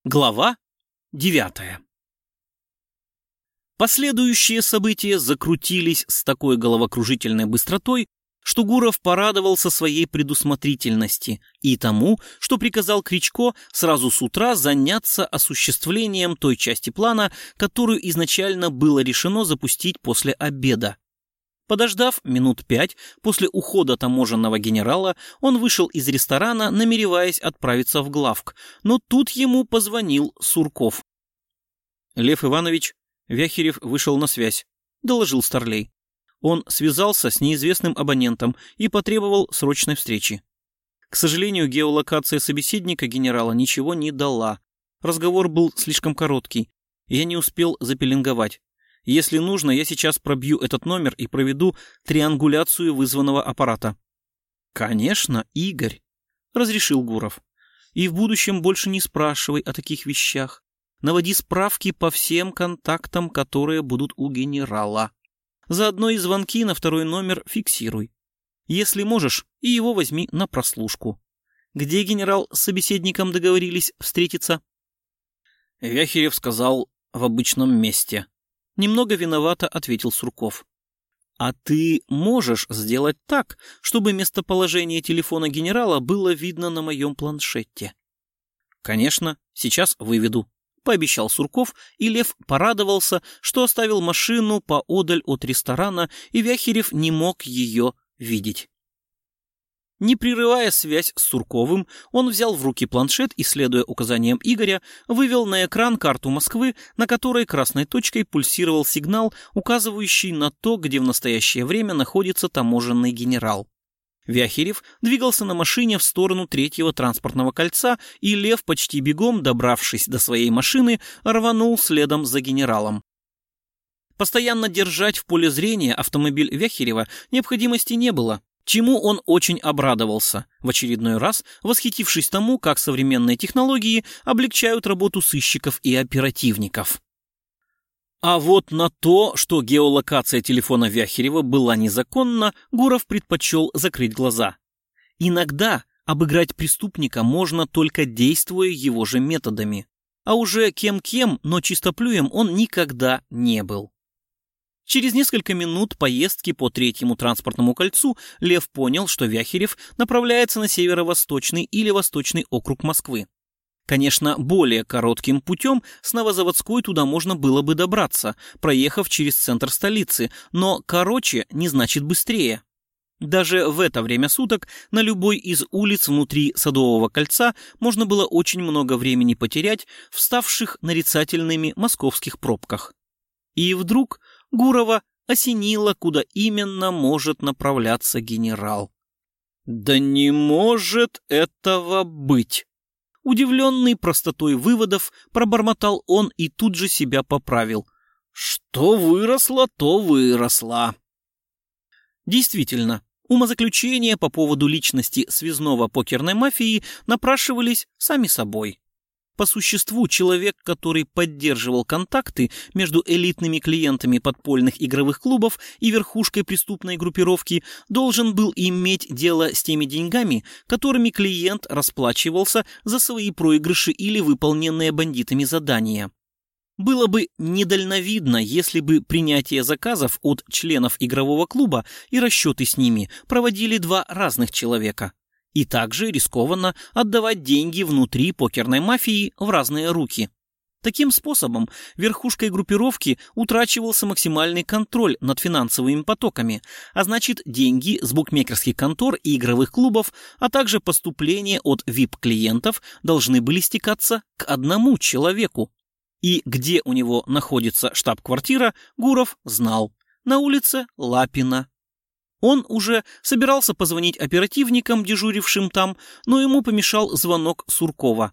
Глава 9. Последующие события закрутились с такой головокружительной быстротой, что Гуров порадовался своей предусмотрительности и тому, что приказал Кричко сразу с утра заняться осуществлением той части плана, которую изначально было решено запустить после обеда. Подождав минут 5 после ухода таможенного генерала, он вышел из ресторана, намереваясь отправиться в главк, но тут ему позвонил Сурков. «Лев Иванович, Вяхерев вышел на связь», — доложил Старлей. Он связался с неизвестным абонентом и потребовал срочной встречи. К сожалению, геолокация собеседника генерала ничего не дала. Разговор был слишком короткий, и я не успел запеленговать. Если нужно, я сейчас пробью этот номер и проведу триангуляцию вызванного аппарата. «Конечно, Игорь», — разрешил Гуров. «И в будущем больше не спрашивай о таких вещах. Наводи справки по всем контактам, которые будут у генерала. Заодно и звонки на второй номер фиксируй. Если можешь, и его возьми на прослушку. Где генерал с собеседником договорились встретиться?» Вяхерев сказал: «В обычном месте». Немного виновато ответил Сурков. «А ты можешь сделать так, чтобы местоположение телефона генерала было видно на моем планшете?» «Конечно, сейчас выведу», — пообещал Сурков, и Лев порадовался, что оставил машину поодаль от ресторана, и Вяхерев не мог ее видеть. Не прерывая связь с Сурковым, он взял в руки планшет и, следуя указаниям Игоря, вывел на экран карту Москвы, на которой красной точкой пульсировал сигнал, указывающий на то, где в настоящее время находится таможенный генерал. Вяхерев двигался на машине в сторону третьего транспортного кольца, и Лев, почти бегом добравшись до своей машины, рванул следом за генералом. Постоянно держать в поле зрения автомобиль Вяхерева необходимости не было, чему он очень обрадовался, в очередной раз восхитившись тому, как современные технологии облегчают работу сыщиков и оперативников. А вот на то, что геолокация телефона Вяхерева была незаконна, Гуров предпочел закрыть глаза. Иногда обыграть преступника можно только действуя его же методами, а уже кем-кем, но чистоплюем он никогда не был. Через несколько минут поездки по третьему транспортному кольцу Лев понял, что Вяхерев направляется на северо-восточный или восточный округ Москвы. Конечно, более коротким путем с Новозаводской туда можно было бы добраться, проехав через центр столицы, но короче не значит быстрее. Даже в это время суток на любой из улиц внутри Садового кольца можно было очень много времени потерять в ставших нарицательными московских пробках. И вдруг Гурова осенило, куда именно может направляться генерал. «Да не может этого быть!» Удивленный простотой выводов, пробормотал он и тут же себя поправил. «Что выросло, то выросло». Действительно, умозаключения по поводу личности связного покерной мафии напрашивались сами собой. По существу, человек, который поддерживал контакты между элитными клиентами подпольных игровых клубов и верхушкой преступной группировки, должен был иметь дело с теми деньгами, которыми клиент расплачивался за свои проигрыши или выполненные бандитами задания. Было бы недальновидно, если бы принятие заказов от членов игрового клуба и расчеты с ними проводили два разных человека. И также рискованно отдавать деньги внутри покерной мафии в разные руки. Таким способом верхушкой группировки утрачивался максимальный контроль над финансовыми потоками, а значит деньги с букмекерских контор и игровых клубов, а также поступления от VIP-клиентов должны были стекаться к одному человеку. И где у него находится штаб-квартира, Гуров знал. На улице Лапина. Он уже собирался позвонить оперативникам, дежурившим там, но ему помешал звонок Суркова.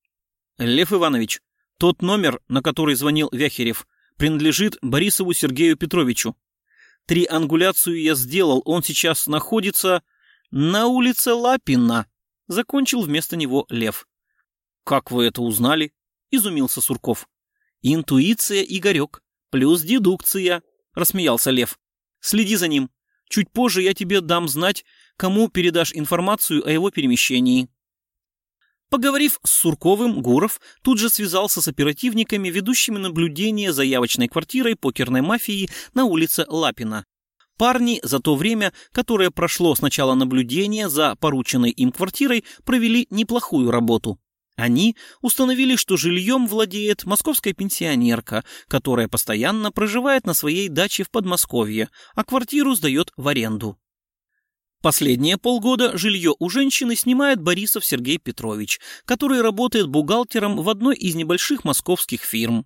«Лев Иванович, тот номер, на который звонил Вяхерев, принадлежит Борисову Сергею Петровичу. Триангуляцию я сделал, он сейчас находится на улице Лапина», — закончил вместо него Лев. «Как вы это узнали?» — изумился Сурков. «Интуиция, Игорек, плюс дедукция», — рассмеялся Лев. «Следи за ним. Чуть позже я тебе дам знать, кому передашь информацию о его перемещении». Поговорив с Сурковым, Гуров тут же связался с оперативниками, ведущими наблюдение за явочной квартирой покерной мафии на улице Лапина. Парни за то время, которое прошло с начала наблюдения за порученной им квартирой, провели неплохую работу. Они установили, что жильем владеет московская пенсионерка, которая постоянно проживает на своей даче в Подмосковье, а квартиру сдает в аренду. Последние полгода жилье у женщины снимает Борисов Сергей Петрович, который работает бухгалтером в одной из небольших московских фирм.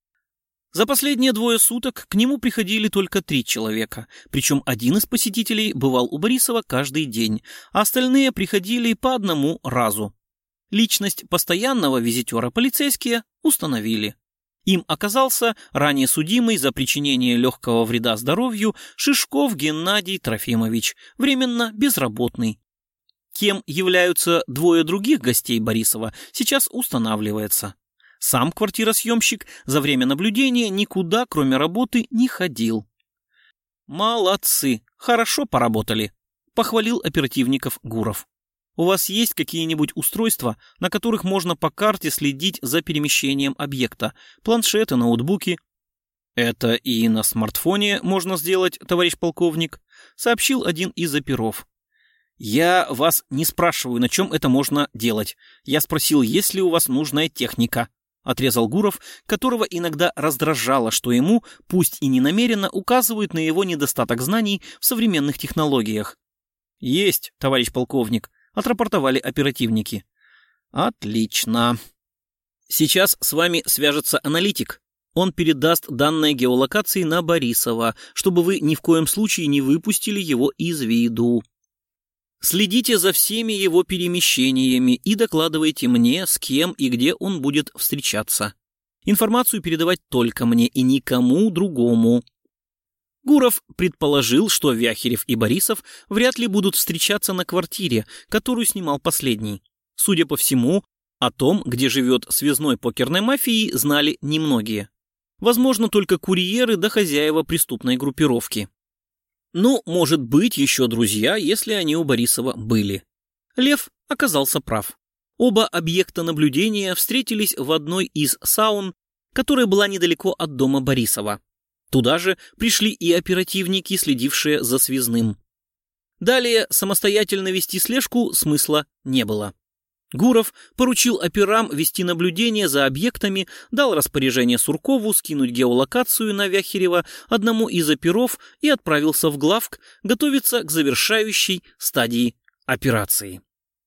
За последние 2 суток к нему приходили только 3 человека, причем один из посетителей бывал у Борисова каждый день, а остальные приходили по одному разу. Личность постоянного визитера полицейские установили. Им оказался ранее судимый за причинение легкого вреда здоровью Шишков Геннадий Трофимович, временно безработный. Кем являются 2 других гостей Борисова, сейчас устанавливается. Сам квартиросъемщик за время наблюдения никуда, кроме работы, не ходил. «Молодцы, хорошо поработали», — похвалил оперативников Гуров. «У вас есть какие-нибудь устройства, на которых можно по карте следить за перемещением объекта? Планшеты, ноутбуки?» «Это и на смартфоне можно сделать, товарищ полковник», — сообщил один из оперов. «Я вас не спрашиваю, на чем это можно делать. Я спросил, есть ли у вас нужная техника», — отрезал Гуров, которого иногда раздражало, что ему, пусть и не намеренно, указывают на его недостаток знаний в современных технологиях. «Есть, товарищ полковник», — отрапортовали оперативники. «Отлично. Сейчас с вами свяжется аналитик. Он передаст данные геолокации на Борисова, чтобы вы ни в коем случае не выпустили его из виду. Следите за всеми его перемещениями и докладывайте мне, с кем и где он будет встречаться. Информацию передавать только мне и никому другому». Гуров предположил, что Вяхерев и Борисов вряд ли будут встречаться на квартире, которую снимал последний. Судя по всему, о том, где живет связной покерной мафии, знали немногие. Возможно, только курьеры да хозяева преступной группировки. Ну, может быть, еще друзья, если они у Борисова были. Лев оказался прав. Оба объекта наблюдения встретились в одной из саун, которая была недалеко от дома Борисова. Туда же пришли и оперативники, следившие за связным. Далее самостоятельно вести слежку смысла не было. Гуров поручил операм вести наблюдение за объектами, дал распоряжение Суркову скинуть геолокацию на Вяхерева одному из оперов и отправился в главк готовиться к завершающей стадии операции.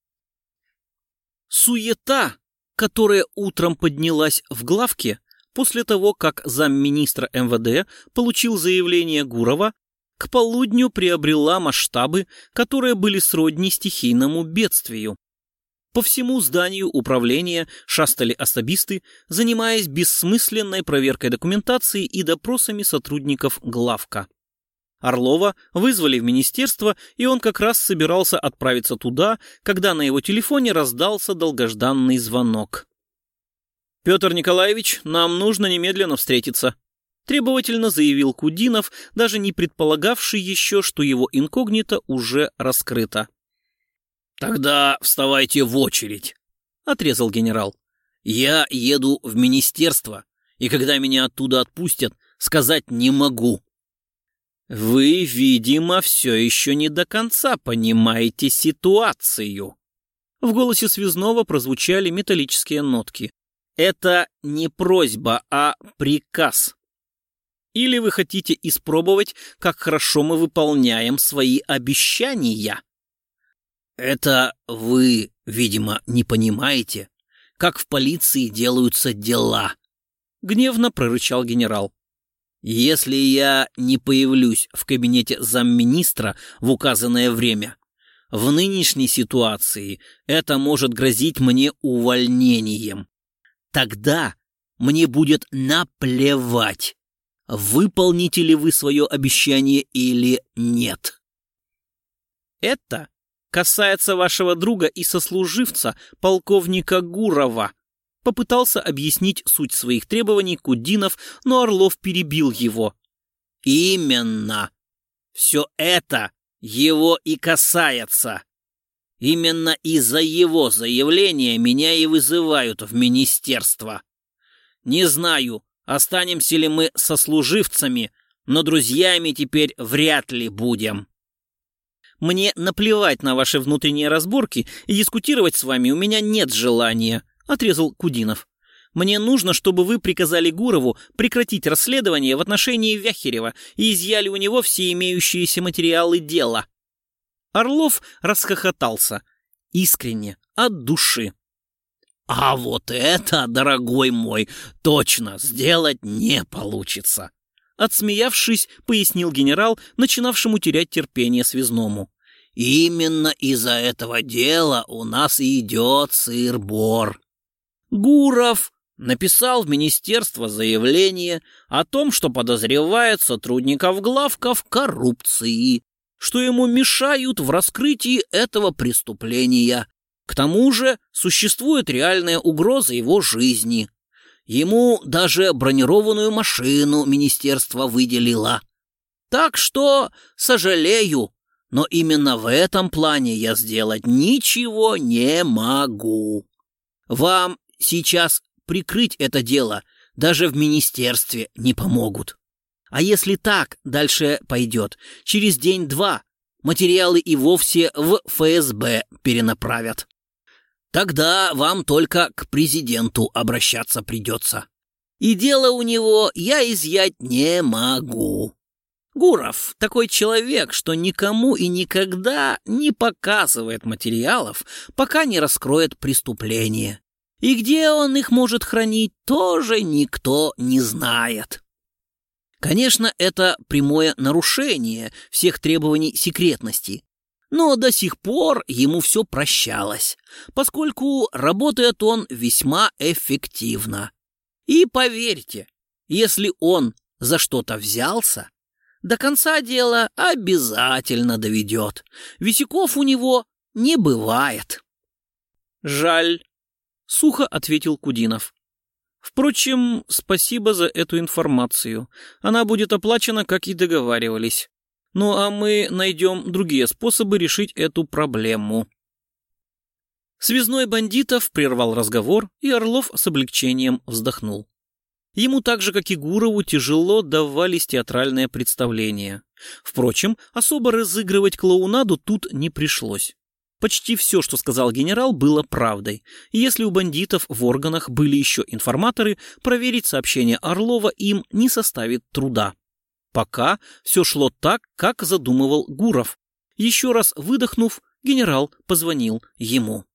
Суета, которая утром поднялась в главке, после того, как замминистра МВД получил заявление Гурова, к полудню приобрела масштабы, которые были сродни стихийному бедствию. По всему зданию управления шастали особисты, занимаясь бессмысленной проверкой документации и допросами сотрудников главка. Орлова вызвали в министерство, и он как раз собирался отправиться туда, когда на его телефоне раздался долгожданный звонок. «Петр Николаевич, нам нужно немедленно встретиться», — требовательно заявил Кудинов, даже не предполагавший еще, что его инкогнито уже раскрыто. «Тогда вставайте в очередь», — отрезал генерал. «Я еду в министерство, и когда меня оттуда отпустят, сказать не могу». «Вы, видимо, все еще не до конца понимаете ситуацию». В голосе связного прозвучали металлические нотки. «Это не просьба, а приказ. Или вы хотите испробовать, как хорошо мы выполняем свои обещания?» «Это вы, видимо, не понимаете, как в полиции делаются дела», — гневно прорычал генерал. «Если я не появлюсь в кабинете замминистра в указанное время, в нынешней ситуации это может грозить мне увольнением. Тогда мне будет наплевать, выполните ли вы свое обещание или нет». «Это касается вашего друга и сослуживца, полковника Гурова», попытался объяснить суть своих требований Кудинов, но Орлов перебил его. «Именно. Все это его и касается. Именно из-за его заявления меня и вызывают в министерство. Не знаю, останемся ли мы сослуживцами, но друзьями теперь вряд ли будем. Мне наплевать на ваши внутренние разборки, и дискутировать с вами у меня нет желания, отрезал Кудинов. Мне нужно, чтобы вы приказали Гурову прекратить расследование в отношении Вяхерева и изъяли у него все имеющиеся материалы дела. Орлов расхохотался. Искренне, от души. А вот это, дорогой мой, точно сделать не получится. Отсмеявшись, пояснил генерал, начинавшему терять терпение связному. Именно из-за этого дела у нас и идет сыр-бор. Гуров написал в министерство заявление о том, что подозревает сотрудников главка в коррупции, что ему мешают в раскрытии этого преступления. К тому же существует реальная угроза его жизни. Ему даже бронированную машину министерство выделило. Так что, сожалею, но именно в этом плане я сделать ничего не могу. Вам сейчас прикрыть это дело даже в министерстве не помогут. А если так дальше пойдет, через день-два материалы и вовсе в ФСБ перенаправят. Тогда вам только к президенту обращаться придется. И дело у него я изъять не могу. Гуров такой человек, что никому и никогда не показывает материалов, пока не раскроет преступление. И где он их может хранить, тоже никто не знает. Конечно, это прямое нарушение всех требований секретности. Но до сих пор ему все прощалось, поскольку работает он весьма эффективно. И поверьте, если он за что-то взялся, до конца дела обязательно доведет. Висяков у него не бывает. «Жаль», — сухо ответил Кудинов. «Впрочем, спасибо за эту информацию. Она будет оплачена, как и договаривались. Ну а мы найдем другие способы решить эту проблему». Связной бандитов прервал разговор, и Орлов с облегчением вздохнул. Ему так же, как и Гурову, тяжело давались театральные представления. Впрочем, особо разыгрывать клоунаду тут не пришлось. Почти все, что сказал генерал, было правдой. И если у бандитов в органах были еще информаторы, проверить сообщение Орлова им не составит труда. Пока все шло так, как задумывал Гуров. Еще раз выдохнув, генерал позвонил ему.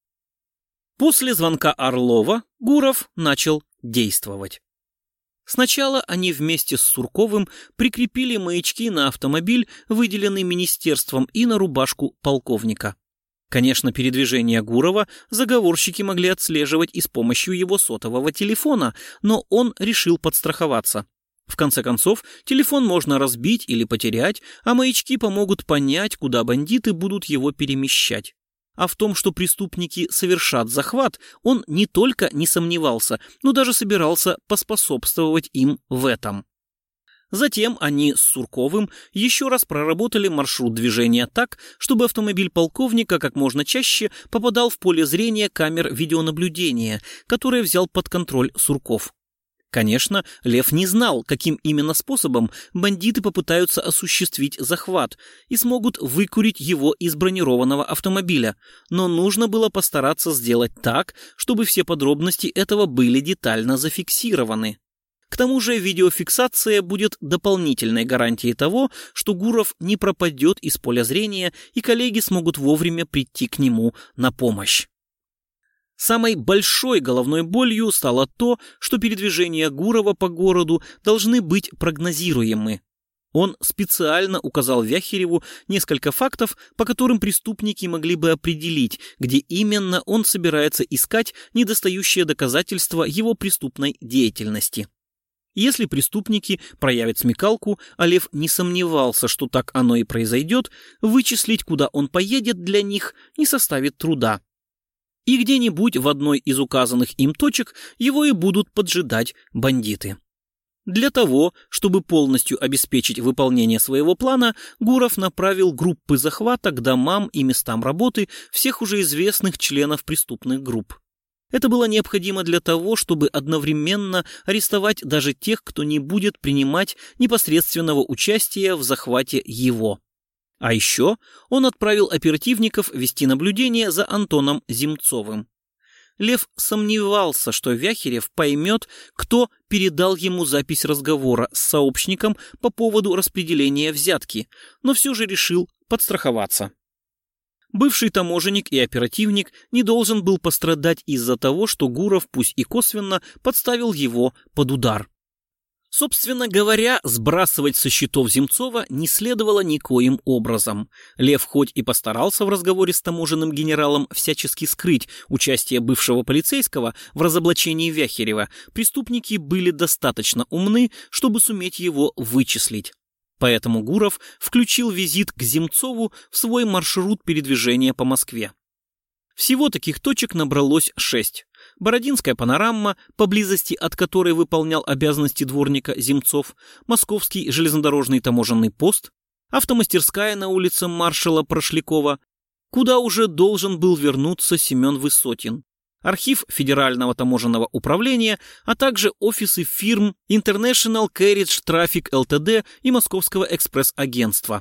После звонка Орлова Гуров начал действовать. Сначала они вместе с Сурковым прикрепили маячки на автомобиль, выделенный министерством, и на рубашку полковника. Конечно, передвижение Гурова заговорщики могли отслеживать и с помощью его сотового телефона, но он решил подстраховаться. В конце концов, телефон можно разбить или потерять, а маячки помогут понять, куда бандиты будут его перемещать. А в том, что преступники совершат захват, он не только не сомневался, но даже собирался поспособствовать им в этом. Затем они с Сурковым еще раз проработали маршрут движения так, чтобы автомобиль полковника как можно чаще попадал в поле зрения камер видеонаблюдения, которые взял под контроль Сурков. Конечно, Лев не знал, каким именно способом бандиты попытаются осуществить захват и смогут выкурить его из бронированного автомобиля, но нужно было постараться сделать так, чтобы все подробности этого были детально зафиксированы. К тому же видеофиксация будет дополнительной гарантией того, что Гуров не пропадет из поля зрения и коллеги смогут вовремя прийти к нему на помощь. Самой большой головной болью стало то, что передвижения Гурова по городу должны быть прогнозируемы. Он специально указал Вяхереву несколько фактов, по которым преступники могли бы определить, где именно он собирается искать недостающие доказательства его преступной деятельности. Если преступники проявят смекалку, а Лев не сомневался, что так оно и произойдет, вычислить, куда он поедет, для них не составит труда. И где-нибудь в одной из указанных им точек его и будут поджидать бандиты. Для того, чтобы полностью обеспечить выполнение своего плана, Гуров направил группы захвата к домам и местам работы всех уже известных членов преступных групп. Это было необходимо для того, чтобы одновременно арестовать даже тех, кто не будет принимать непосредственного участия в захвате его. А еще он отправил оперативников вести наблюдение за Антоном Земцовым. Лев сомневался, что Вяхерев поймет, кто передал ему запись разговора с сообщником по поводу распределения взятки, но все же решил подстраховаться. Бывший таможенник и оперативник не должен был пострадать из-за того, что Гуров, пусть и косвенно, подставил его под удар. Собственно говоря, сбрасывать со счетов Земцова не следовало никоим образом. Лев хоть и постарался в разговоре с таможенным генералом всячески скрыть участие бывшего полицейского в разоблачении Вяхерева, преступники были достаточно умны, чтобы суметь его вычислить. Поэтому Гуров включил визит к Земцову в свой маршрут передвижения по Москве. Всего таких точек набралось 6. Бородинская панорама, поблизости от которой выполнял обязанности дворника Земцов, Московский железнодорожный таможенный пост, автомастерская на улице маршала Прошлякова, куда уже должен был вернуться Семен Высотин, архив Федерального таможенного управления, а также офисы фирм International Carriage Traffic Ltd и Московского экспресс-агентства.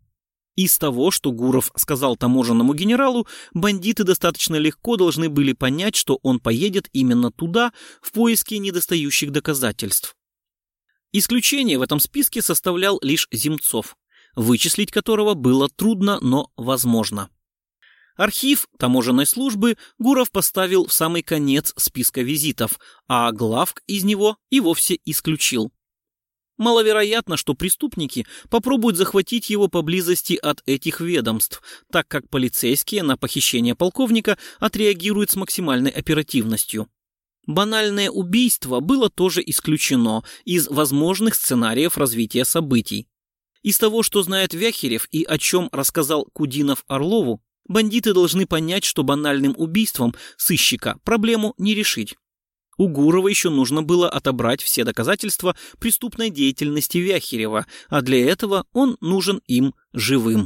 Из того, что Гуров сказал таможенному генералу, бандиты достаточно легко должны были понять, что он поедет именно туда в поиске недостающих доказательств. Исключение в этом списке составлял лишь Земцов, вычислить которого было трудно, но возможно. Архив таможенной службы Гуров поставил в самый конец списка визитов, а главк из него и вовсе исключил. Маловероятно, что преступники попробуют захватить его поблизости от этих ведомств, так как полицейские на похищение полковника отреагируют с максимальной оперативностью. Банальное убийство было тоже исключено из возможных сценариев развития событий. Из того, что знает Вяхерев и о чем рассказал Кудинов Орлову, бандиты должны понять, что банальным убийством сыщика проблему не решить. У Гурова еще нужно было отобрать все доказательства преступной деятельности Вяхерева, а для этого он нужен им живым.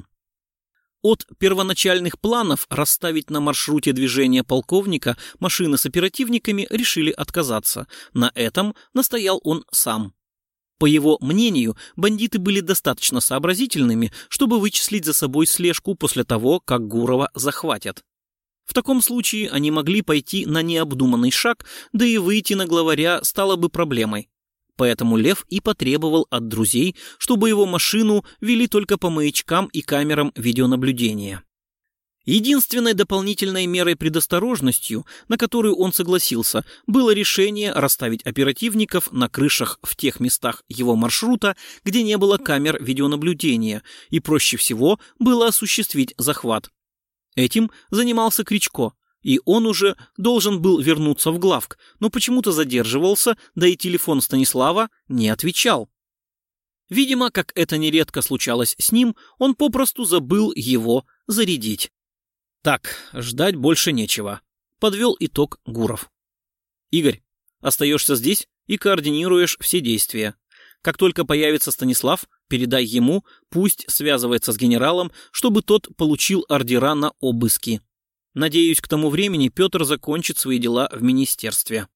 От первоначальных планов расставить на маршруте движения полковника машины с оперативниками решили отказаться. На этом настоял он сам. По его мнению, бандиты были достаточно сообразительными, чтобы вычислить за собой слежку после того, как Гурова захватят. В таком случае они могли пойти на необдуманный шаг, да и выйти на главаря стало бы проблемой. Поэтому Лев и потребовал от друзей, чтобы его машину вели только по маячкам и камерам видеонаблюдения. Единственной дополнительной мерой предосторожностью, на которую он согласился, было решение расставить оперативников на крышах в тех местах его маршрута, где не было камер видеонаблюдения, и проще всего было осуществить захват. Этим занимался Кричко, и он уже должен был вернуться в главк, но почему-то задерживался, да и телефон Станислава не отвечал. Видимо, как это нередко случалось с ним, он попросту забыл его зарядить. Так, ждать больше нечего, подвел итог Гуров. Игорь, остаешься здесь и координируешь все действия. Как только появится Станислав, передай ему, пусть связывается с генералом, чтобы тот получил ордера на обыски. Надеюсь, к тому времени Петр закончит свои дела в министерстве.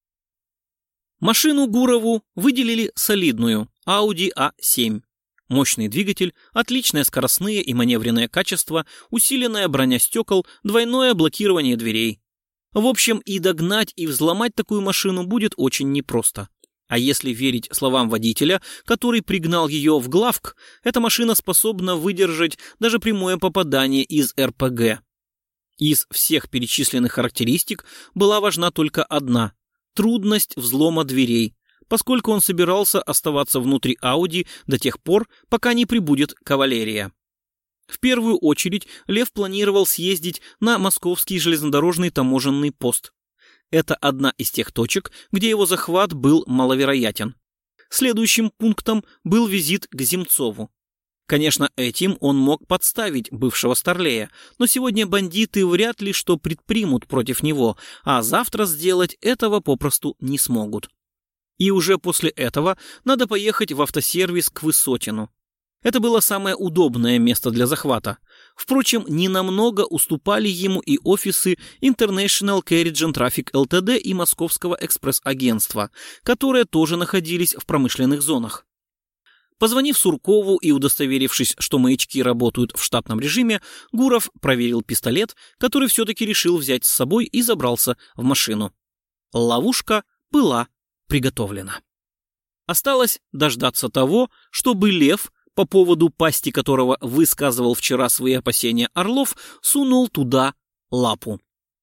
Машину Гурову выделили солидную Audi A7. Мощный двигатель, отличное скоростное и маневренное качество, усиленная броня стекол, двойное блокирование дверей. В общем, и догнать, и взломать такую машину будет очень непросто. А если верить словам водителя, который пригнал ее в главк, эта машина способна выдержать даже прямое попадание из РПГ. Из всех перечисленных характеристик была важна только одна – трудность взлома дверей, поскольку он собирался оставаться внутри Ауди до тех пор, пока не прибудет кавалерия. В первую очередь Лев планировал съездить на Московский железнодорожный таможенный пост. Это одна из тех точек, где его захват был маловероятен. Следующим пунктом был визит к Земцову. Конечно, этим он мог подставить бывшего старлея, но сегодня бандиты вряд ли что предпримут против него, а завтра сделать этого попросту не смогут. И уже после этого надо поехать в автосервис к Высотину. Это было самое удобное место для захвата. Впрочем, ненамного уступали ему и офисы International Carriage and Traffic Ltd и Московского экспресс-агентства, которые тоже находились в промышленных зонах. Позвонив Суркову и удостоверившись, что маячки работают в штатном режиме, Гуров проверил пистолет, который все-таки решил взять с собой, и забрался в машину. Ловушка была приготовлена. Осталось дождаться того, чтобы Лев, по поводу пасти которого высказывал вчера свои опасения Орлов, сунул туда лапу.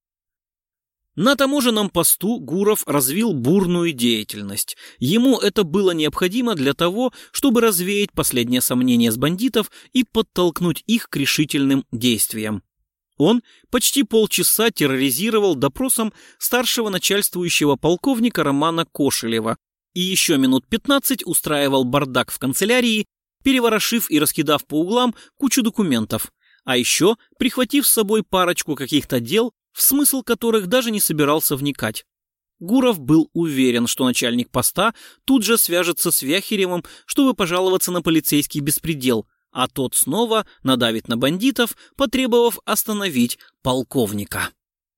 На таможенном посту Гуров развил бурную деятельность. Ему это было необходимо для того, чтобы развеять последние сомнения с бандитов и подтолкнуть их к решительным действиям. Он почти полчаса терроризировал допросом старшего начальствующего полковника Романа Кошелева и еще минут 15 устраивал бардак в канцелярии, переворошив и раскидав по углам кучу документов, а еще прихватив с собой парочку каких-то дел, в смысл которых даже не собирался вникать. Гуров был уверен, что начальник поста тут же свяжется с Вяхеревым, чтобы пожаловаться на полицейский беспредел, а тот снова надавит на бандитов, потребовав остановить полковника.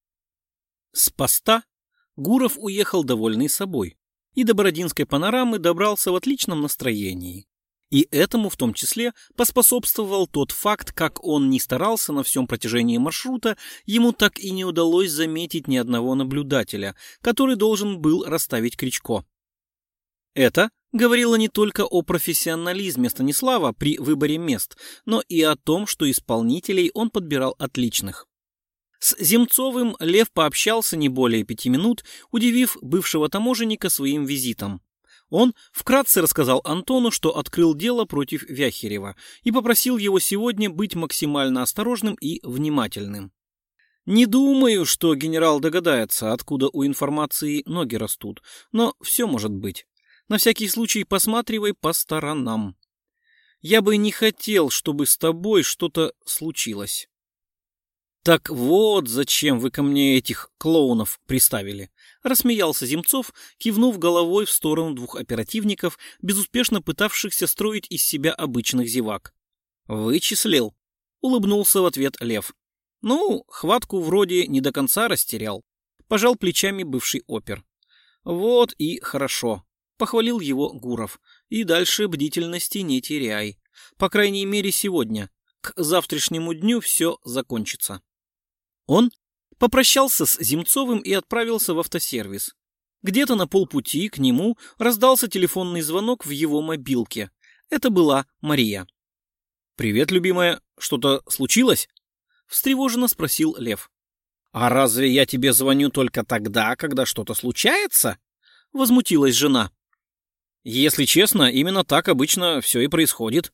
С поста Гуров уехал довольный собой и до Бородинской панорамы добрался в отличном настроении. И этому в том числе поспособствовал тот факт, как он ни старался на всем протяжении маршрута, ему так и не удалось заметить ни одного наблюдателя, который должен был расставить Кричко. Это говорило не только о профессионализме Станислава при выборе мест, но и о том, что исполнителей он подбирал отличных. С Земцовым Лев пообщался не более 5 минут, удивив бывшего таможенника своим визитом. Он вкратце рассказал Антону, что открыл дело против Вяхерева, и попросил его сегодня быть максимально осторожным и внимательным. «Не думаю, что генерал догадается, откуда у информации ноги растут, но все может быть. На всякий случай посматривай по сторонам. Я бы не хотел, чтобы с тобой что-то случилось». «Так вот, зачем вы ко мне этих клоунов приставили?» — рассмеялся Земцов, кивнув головой в сторону 2 оперативников, безуспешно пытавшихся строить из себя обычных зевак. «Вычислил?» — улыбнулся в ответ Лев. «Ну, хватку вроде не до конца растерял», — пожал плечами бывший опер. «Вот и хорошо», — похвалил его Гуров. «И дальше бдительности не теряй. По крайней мере сегодня. К завтрашнему дню все закончится». Он попрощался с Земцовым и отправился в автосервис. Где-то на полпути к нему раздался телефонный звонок в его мобилке. Это была Мария. «Привет, любимая. Что-то случилось?» — встревоженно спросил Лев. «А разве я тебе звоню только тогда, когда что-то случается?» — возмутилась жена. «Если честно, именно так обычно все и происходит».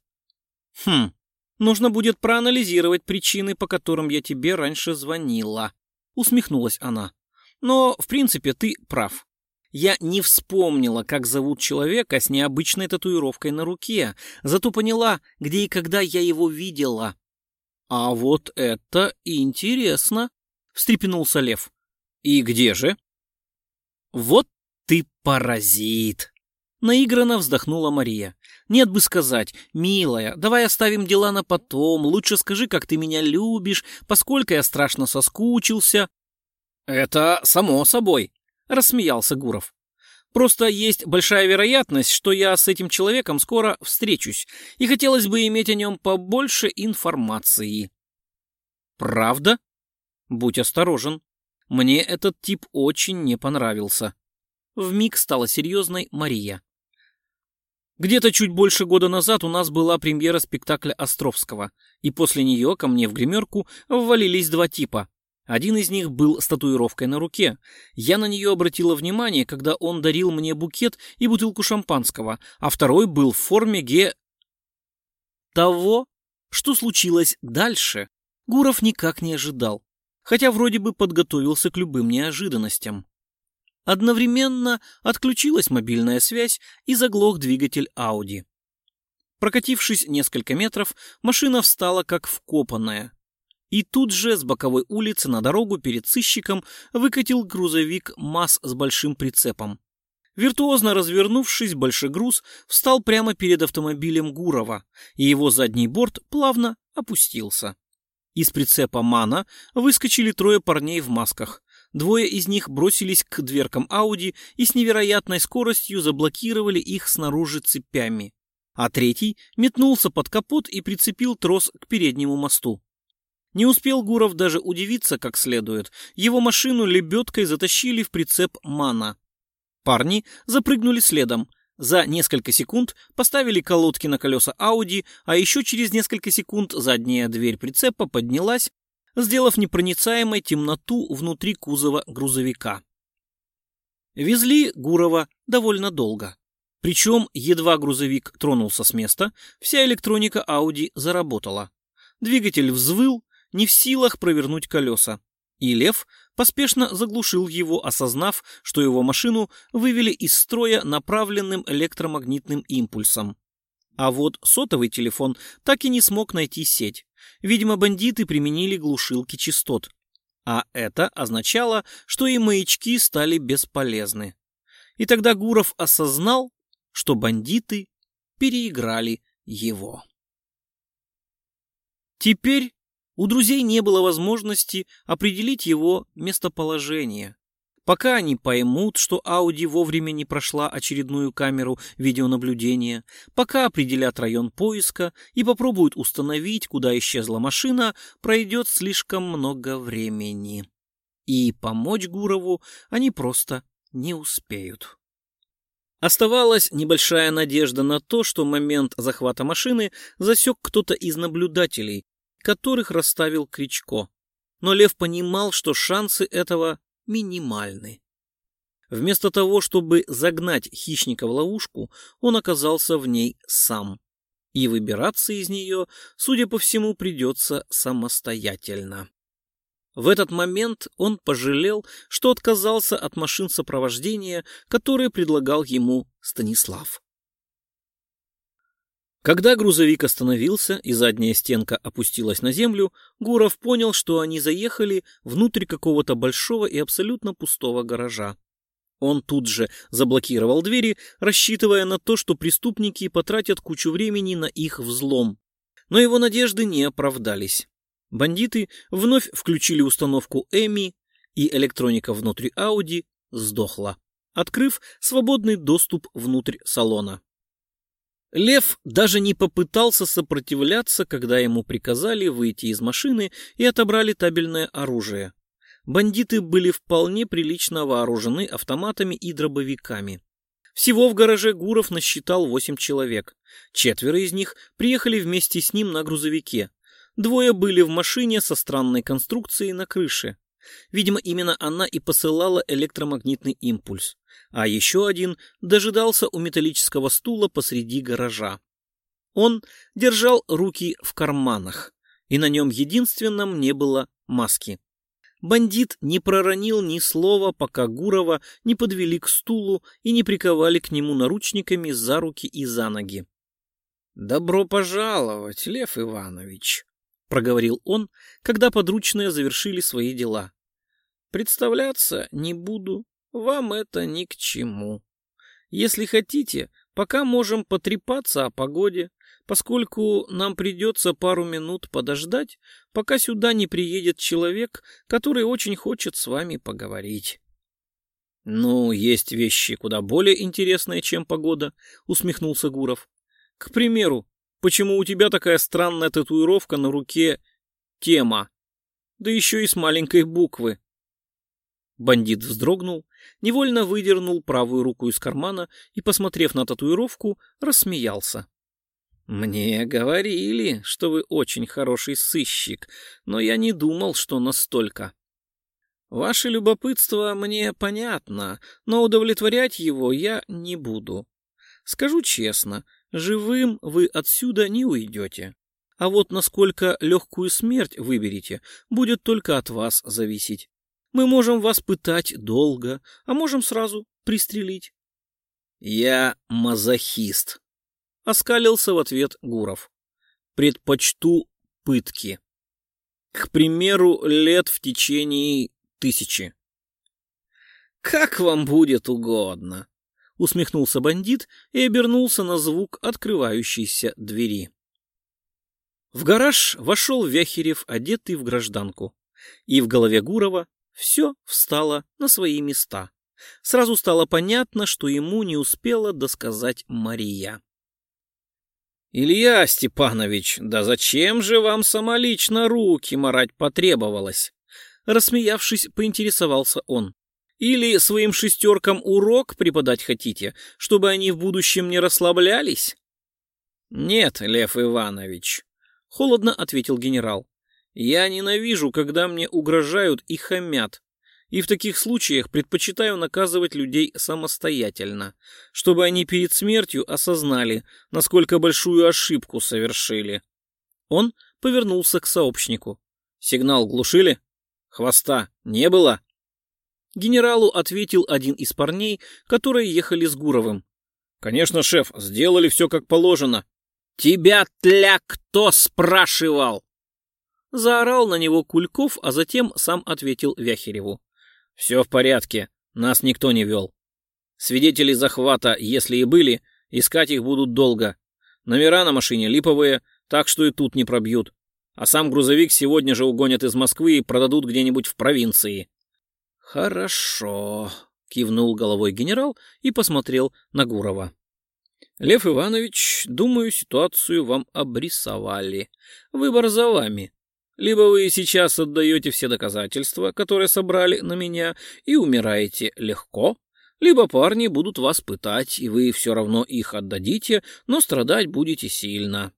«Нужно будет проанализировать причины, по которым я тебе раньше звонила», — усмехнулась она. «Но, в принципе, ты прав. Я не вспомнила, как зовут человека с необычной татуировкой на руке, зато поняла, где и когда я его видела». «А вот это интересно», — встрепенулся Лев. «И где же?» «Вот ты паразит!» — наигранно вздохнула Мария. «Нет бы сказать: милая, давай оставим дела на потом, лучше скажи, как ты меня любишь, поскольку я страшно соскучился». «Это само собой», — рассмеялся Гуров. «Просто есть большая вероятность, что я с этим человеком скоро встречусь, и хотелось бы иметь о нем побольше информации». «Правда? Будь осторожен. Мне этот тип очень не понравился». Вмиг стала серьезной Мария. «Где-то чуть больше года назад у нас была премьера спектакля Островского, и после нее ко мне в гримерку ввалились 2 типа. Один из них был с татуировкой на руке. Я на нее обратила внимание, когда он дарил мне букет и бутылку шампанского, а второй был в форме Того, что случилось дальше, Гуров никак не ожидал, хотя вроде бы подготовился к любым неожиданностям. Одновременно отключилась мобильная связь и заглох двигатель Ауди. Прокатившись несколько метров, машина встала как вкопанная. И тут же с боковой улицы на дорогу перед сыщиком выкатил грузовик МАЗ с большим прицепом. Виртуозно развернувшись, большегруз встал прямо перед автомобилем Гурова, и его задний борт плавно опустился. Из прицепа «Мана» выскочили трое парней в масках. Двое из них бросились к дверкам Ауди и с невероятной скоростью заблокировали их снаружи цепями. А третий метнулся под капот и прицепил трос к переднему мосту. Не успел Гуров даже удивиться как следует. Его машину лебедкой затащили в прицеп «Мана». Парни запрыгнули следом. За несколько секунд поставили колодки на колеса Ауди, а еще через несколько секунд задняя дверь прицепа поднялась, сделав непроницаемой темноту внутри кузова грузовика. Везли Гурова довольно долго. Причем, едва грузовик тронулся с места, вся электроника Ауди заработала. Двигатель взвыл, не в силах провернуть колеса. И Лев поспешно заглушил его, осознав, что его машину вывели из строя направленным электромагнитным импульсом. А вот сотовый телефон так и не смог найти сеть. Видимо, бандиты применили глушилки частот. А это означало, что и маячки стали бесполезны. И тогда Гуров осознал, что бандиты переиграли его. Теперь у друзей не было возможности определить его местоположение. Пока они поймут, что Ауди вовремя не прошла очередную камеру видеонаблюдения, пока определят район поиска и попробуют установить, куда исчезла машина, пройдет слишком много времени. И помочь Гурову они просто не успеют. Оставалась небольшая надежда на то, что момент захвата машины засек кто-то из наблюдателей, которых расставил Кричко. Но Лев понимал, что шансы этого минимальны. Вместо того, чтобы загнать хищника в ловушку, он оказался в ней сам. И выбираться из нее, судя по всему, придется самостоятельно. В этот момент он пожалел, что отказался от машин сопровождения, которые предлагал ему Станислав. Когда грузовик остановился и задняя стенка опустилась на землю, Гуров понял, что они заехали внутрь какого-то большого и абсолютно пустого гаража. Он тут же заблокировал двери, рассчитывая на то, что преступники потратят кучу времени на их взлом. Но его надежды не оправдались. Бандиты вновь включили установку Эми, и электроника внутри Ауди сдохла, открыв свободный доступ внутрь салона. Лев даже не попытался сопротивляться, когда ему приказали выйти из машины и отобрали табельное оружие. Бандиты были вполне прилично вооружены автоматами и дробовиками. Всего в гараже Гуров насчитал 8 человек. 4 из них приехали вместе с ним на грузовике. 2 были в машине со странной конструкцией на крыше. Видимо, именно она и посылала электромагнитный импульс. А еще один дожидался у металлического стула посреди гаража. Он держал руки в карманах, и на нем единственном не было маски. Бандит не проронил ни слова, пока Гурова не подвели к стулу и не приковали к нему наручниками за руки и за ноги. «Добро пожаловать, Лев Иванович», — проговорил он, когда подручные завершили свои дела. «Представляться не буду, вам это ни к чему. Если хотите, пока можем потрепаться о погоде, поскольку нам придется пару минут подождать, пока сюда не приедет человек, который очень хочет с вами поговорить». «Ну, есть вещи куда более интересные, чем погода», — усмехнулся Гуров. «К примеру, почему у тебя такая странная татуировка на руке «Тема», да еще и с маленькой буквы?» Бандит вздрогнул, невольно выдернул правую руку из кармана и, посмотрев на татуировку, рассмеялся. «Мне говорили, что вы очень хороший сыщик, но я не думал, что настолько. Ваше любопытство мне понятно, но удовлетворять его я не буду. Скажу честно, живым вы отсюда не уйдете. А вот насколько легкую смерть выберете, будет только от вас зависеть. Мы можем вас пытать долго, а можем сразу пристрелить». «Я мазохист», — оскалился в ответ Гуров. «Предпочту пытки. К примеру, лет в течение 1000». «Как вам будет угодно», усмехнулся бандит и обернулся на звук открывающейся двери. В гараж вошел Вяхерев, одетый в гражданку. И в голове Гурова все встало на свои места. Сразу стало понятно, что ему не успела досказать Мария. «Илья Степанович, да зачем же вам самолично руки марать потребовалось?» Рассмеявшись, поинтересовался он. «Или своим шестеркам урок преподать хотите, чтобы они в будущем не расслаблялись?» «Нет, Лев Иванович», — холодно ответил генерал. «Я ненавижу, когда мне угрожают и хамят, и в таких случаях предпочитаю наказывать людей самостоятельно, чтобы они перед смертью осознали, насколько большую ошибку совершили». Он повернулся к сообщнику. «Сигнал глушили? Хвоста не было?» Генералу ответил один из парней, которые ехали с Гуровым. «Конечно, шеф, сделали все как положено». «Тебя, тля, кто спрашивал?» Заорал на него Кульков, а затем сам ответил Вяхереву. «Все в порядке, нас никто не вел. Свидетели захвата, если и были, искать их будут долго. Номера на машине липовые, так что и тут не пробьют. А сам грузовик сегодня же угонят из Москвы и продадут где-нибудь в провинции». «Хорошо», — кивнул головой генерал и посмотрел на Гурова. «Лев Иванович, думаю, ситуацию вам обрисовали. Выбор за вами. Либо вы сейчас отдаете все доказательства, которые собрали на меня, и умираете легко, либо парни будут вас пытать, и вы все равно их отдадите, но страдать будете сильно».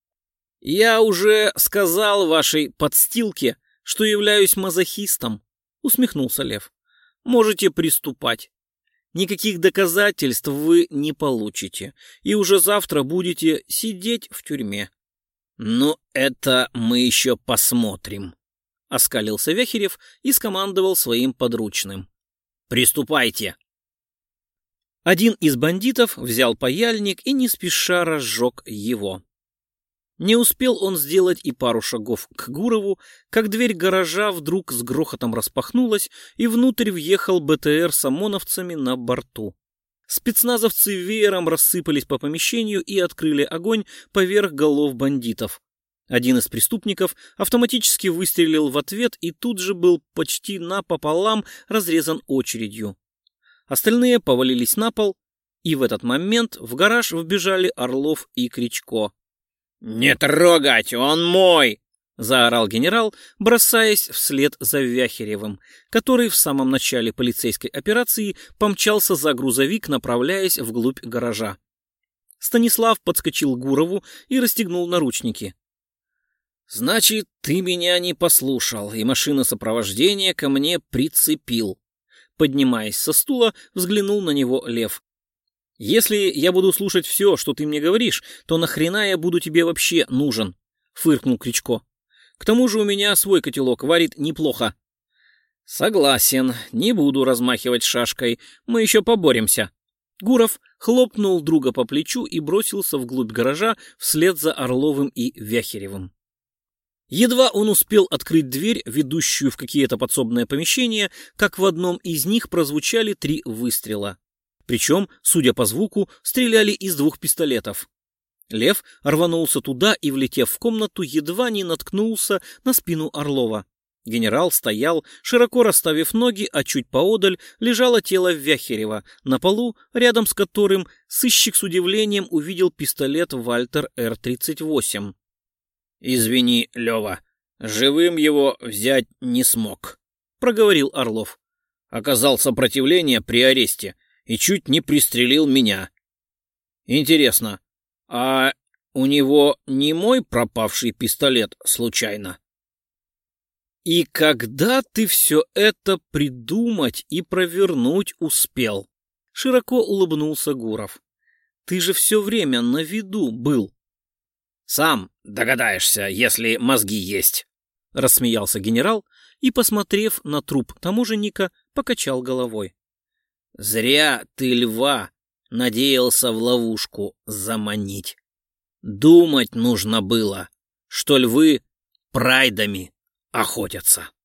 «Я уже сказал вашей подстилке, что являюсь мазохистом», — усмехнулся Лев. «Можете приступать. Никаких доказательств вы не получите, и уже завтра будете сидеть в тюрьме». «Ну, это мы еще посмотрим», — оскалился Вяхерев и скомандовал своим подручным. «Приступайте». Один из бандитов взял паяльник и не спеша разжег его. Не успел он сделать и пару шагов к Гурову, как дверь гаража вдруг с грохотом распахнулась, и внутрь въехал БТР с ОМОНовцами на борту. Спецназовцы веером рассыпались по помещению и открыли огонь поверх голов бандитов. Один из преступников автоматически выстрелил в ответ и тут же был почти напополам разрезан очередью. Остальные повалились на пол, и в этот момент в гараж вбежали Орлов и Кричко. «Не трогать, он мой!» — заорал генерал, бросаясь вслед за Вяхеревым, который в самом начале полицейской операции помчался за грузовик, направляясь вглубь гаража. Станислав подскочил к Гурову и расстегнул наручники. «Значит, ты меня не послушал, и машину сопровождения ко мне прицепил». Поднимаясь со стула, взглянул на него Лев. «Если я буду слушать все, что ты мне говоришь, то нахрена я буду тебе вообще нужен?» — фыркнул Кричко. «К тому же у меня свой котелок варит неплохо». «Согласен, не буду размахивать шашкой, мы еще поборемся». Гуров хлопнул друга по плечу и бросился вглубь гаража вслед за Орловым и Вяхеревым. Едва он успел открыть дверь, ведущую в какие-то подсобные помещения, как в одном из них прозвучали 3 выстрела. Причем, судя по звуку, стреляли из 2 пистолетов. Лев рванулся туда и, влетев в комнату, едва не наткнулся на спину Орлова. Генерал стоял, широко расставив ноги, а чуть поодаль лежало тело Вяхерева, на полу, рядом с которым сыщик с удивлением увидел пистолет Вальтер Р-38. «Извини, Лева, живым его взять не смог», — проговорил Орлов. «Оказал сопротивление при аресте и чуть не пристрелил меня. Интересно, а у него не мой пропавший пистолет случайно?» «И когда ты все это придумать и провернуть успел?» — широко улыбнулся Гуров. «Ты же все время на виду был». «Сам догадаешься, если мозги есть», — рассмеялся генерал и, посмотрев на труп таможенника, покачал головой. «Зря ты льва надеялся в ловушку заманить. Думать нужно было, что львы прайдами охотятся».